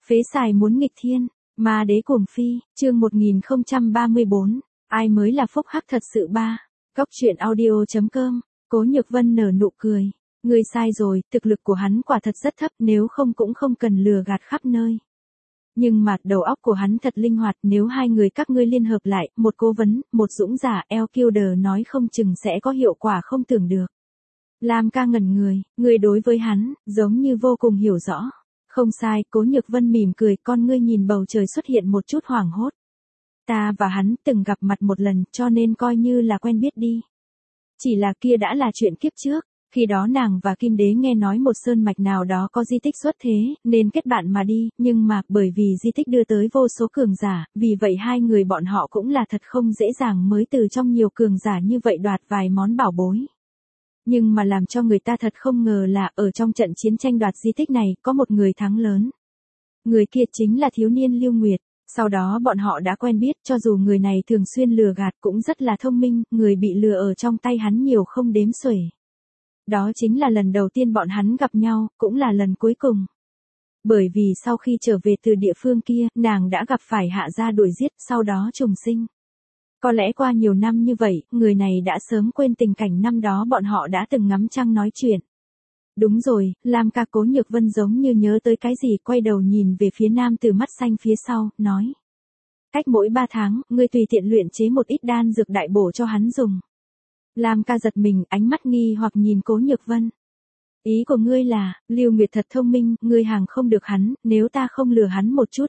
Phế xài muốn nghịch thiên, ma đế cuồng phi, chương 1034, ai mới là phúc hắc thật sự ba. Góc truyện audio.com, Cố Nhược Vân nở nụ cười. Ngươi sai rồi, thực lực của hắn quả thật rất thấp, nếu không cũng không cần lừa gạt khắp nơi. Nhưng mà đầu óc của hắn thật linh hoạt, nếu hai người các ngươi liên hợp lại, một cố vấn, một dũng giả, Elkilder nói không chừng sẽ có hiệu quả không tưởng được. Lam ca ngẩn người đối với hắn, giống như vô cùng hiểu rõ. Không sai, Cố Nhược Vân mỉm cười, con ngươi nhìn bầu trời xuất hiện một chút hoảng hốt. Ta và hắn từng gặp mặt một lần, cho nên coi như là quen biết đi. Chỉ là kia đã là chuyện kiếp trước, khi đó nàng và Kim Đế nghe nói một sơn mạch nào đó có di tích xuất thế, nên kết bạn mà đi, nhưng mà bởi vì di tích đưa tới vô số cường giả, vì vậy hai người bọn họ cũng là thật không dễ dàng mới từ trong nhiều cường giả như vậy đoạt vài món bảo bối. Nhưng mà làm cho người ta thật không ngờ là ở trong trận chiến tranh đoạt di tích này có một người thắng lớn. Người kia chính là thiếu niên Lưu Nguyệt. Sau đó bọn họ đã quen biết, cho dù người này thường xuyên lừa gạt cũng rất là thông minh, người bị lừa ở trong tay hắn nhiều không đếm xuể. Đó chính là lần đầu tiên bọn hắn gặp nhau, cũng là lần cuối cùng. Bởi vì sau khi trở về từ địa phương kia, nàng đã gặp phải Hạ gia đuổi giết, sau đó trùng sinh. Có lẽ qua nhiều năm như vậy, người này đã sớm quên tình cảnh năm đó bọn họ đã từng ngắm trăng nói chuyện. Đúng rồi, Lam ca. Cố Nhược Vân giống như nhớ tới cái gì, quay đầu nhìn về phía nam từ mắt xanh phía sau, nói. Cách mỗi 3 tháng, ngươi tùy tiện luyện chế một ít đan dược đại bổ cho hắn dùng. Lam ca giật mình, ánh mắt nghi hoặc nhìn Cố Nhược Vân. Ý của ngươi là, Lưu Nguyệt thật thông minh, ngươi hàng không được hắn, nếu ta không lừa hắn một chút,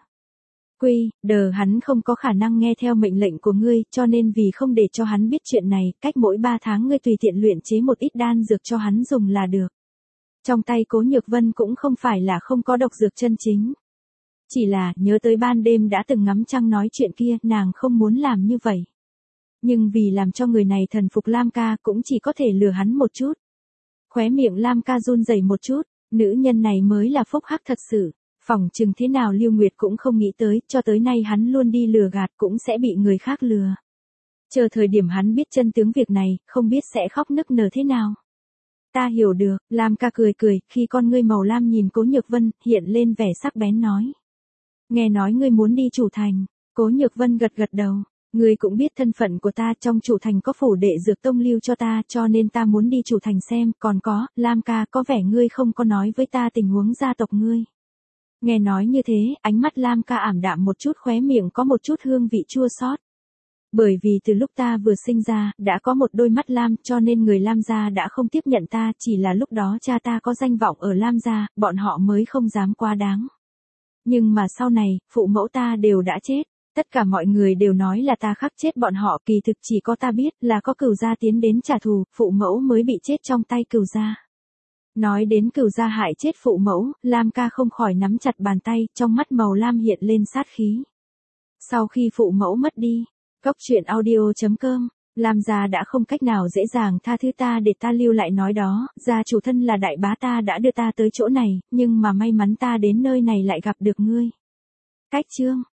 hắn không có khả năng nghe theo mệnh lệnh của ngươi, cho nên vì không để cho hắn biết chuyện này, cách mỗi 3 tháng ngươi tùy tiện luyện chế một ít đan dược cho hắn dùng là được. Trong tay Cố Nhược Vân cũng không phải là không có độc dược chân chính. Chỉ là, nhớ tới ban đêm đã từng ngắm trăng nói chuyện kia, nàng không muốn làm như vậy. Nhưng vì làm cho người này thần phục Lam ca cũng chỉ có thể lừa hắn một chút. Khóe miệng Lam ca run rẩy một chút, nữ nhân này mới là phúc hắc thật sự. Phỏng chừng thế nào Lưu Nguyệt cũng không nghĩ tới, cho tới nay hắn luôn đi lừa gạt cũng sẽ bị người khác lừa. Chờ thời điểm hắn biết chân tướng việc này, không biết sẽ khóc nức nở thế nào. Ta hiểu được, Lam ca cười, khi con ngươi màu lam nhìn Cố Nhược Vân, hiện lên vẻ sắc bén nói. Nghe nói ngươi muốn đi chủ thành, Cố Nhược Vân gật đầu. Ngươi cũng biết thân phận của ta, trong chủ thành có phủ đệ dược tông lưu cho ta, cho nên ta muốn đi chủ thành xem, còn có, Lam ca, có vẻ ngươi không có nói với ta tình huống gia tộc ngươi. Nghe nói như thế, ánh mắt Lam ca ảm đạm một chút, khóe miệng có một chút hương vị chua xót. Bởi vì từ lúc ta vừa sinh ra, đã có một đôi mắt lam, cho nên người Lam gia đã không tiếp nhận ta, chỉ là lúc đó cha ta có danh vọng ở Lam gia, bọn họ mới không dám quá đáng. Nhưng mà sau này, phụ mẫu ta đều đã chết, tất cả mọi người đều nói là ta khắc chết bọn họ, kỳ thực chỉ có ta biết là có Cửu gia tiến đến trả thù, phụ mẫu mới bị chết trong tay Cửu gia. Nói đến Cửu gia hại chết phụ mẫu, Lam ca không khỏi nắm chặt bàn tay, trong mắt màu lam hiện lên sát khí. Sau khi phụ mẫu mất đi, Góc truyện audio.com, Lam gia đã không cách nào dễ dàng tha thứ ta để ta lưu lại nói đó, gia chủ thân là đại bá ta đã đưa ta tới chỗ này, nhưng mà may mắn ta đến nơi này lại gặp được ngươi. Cách chương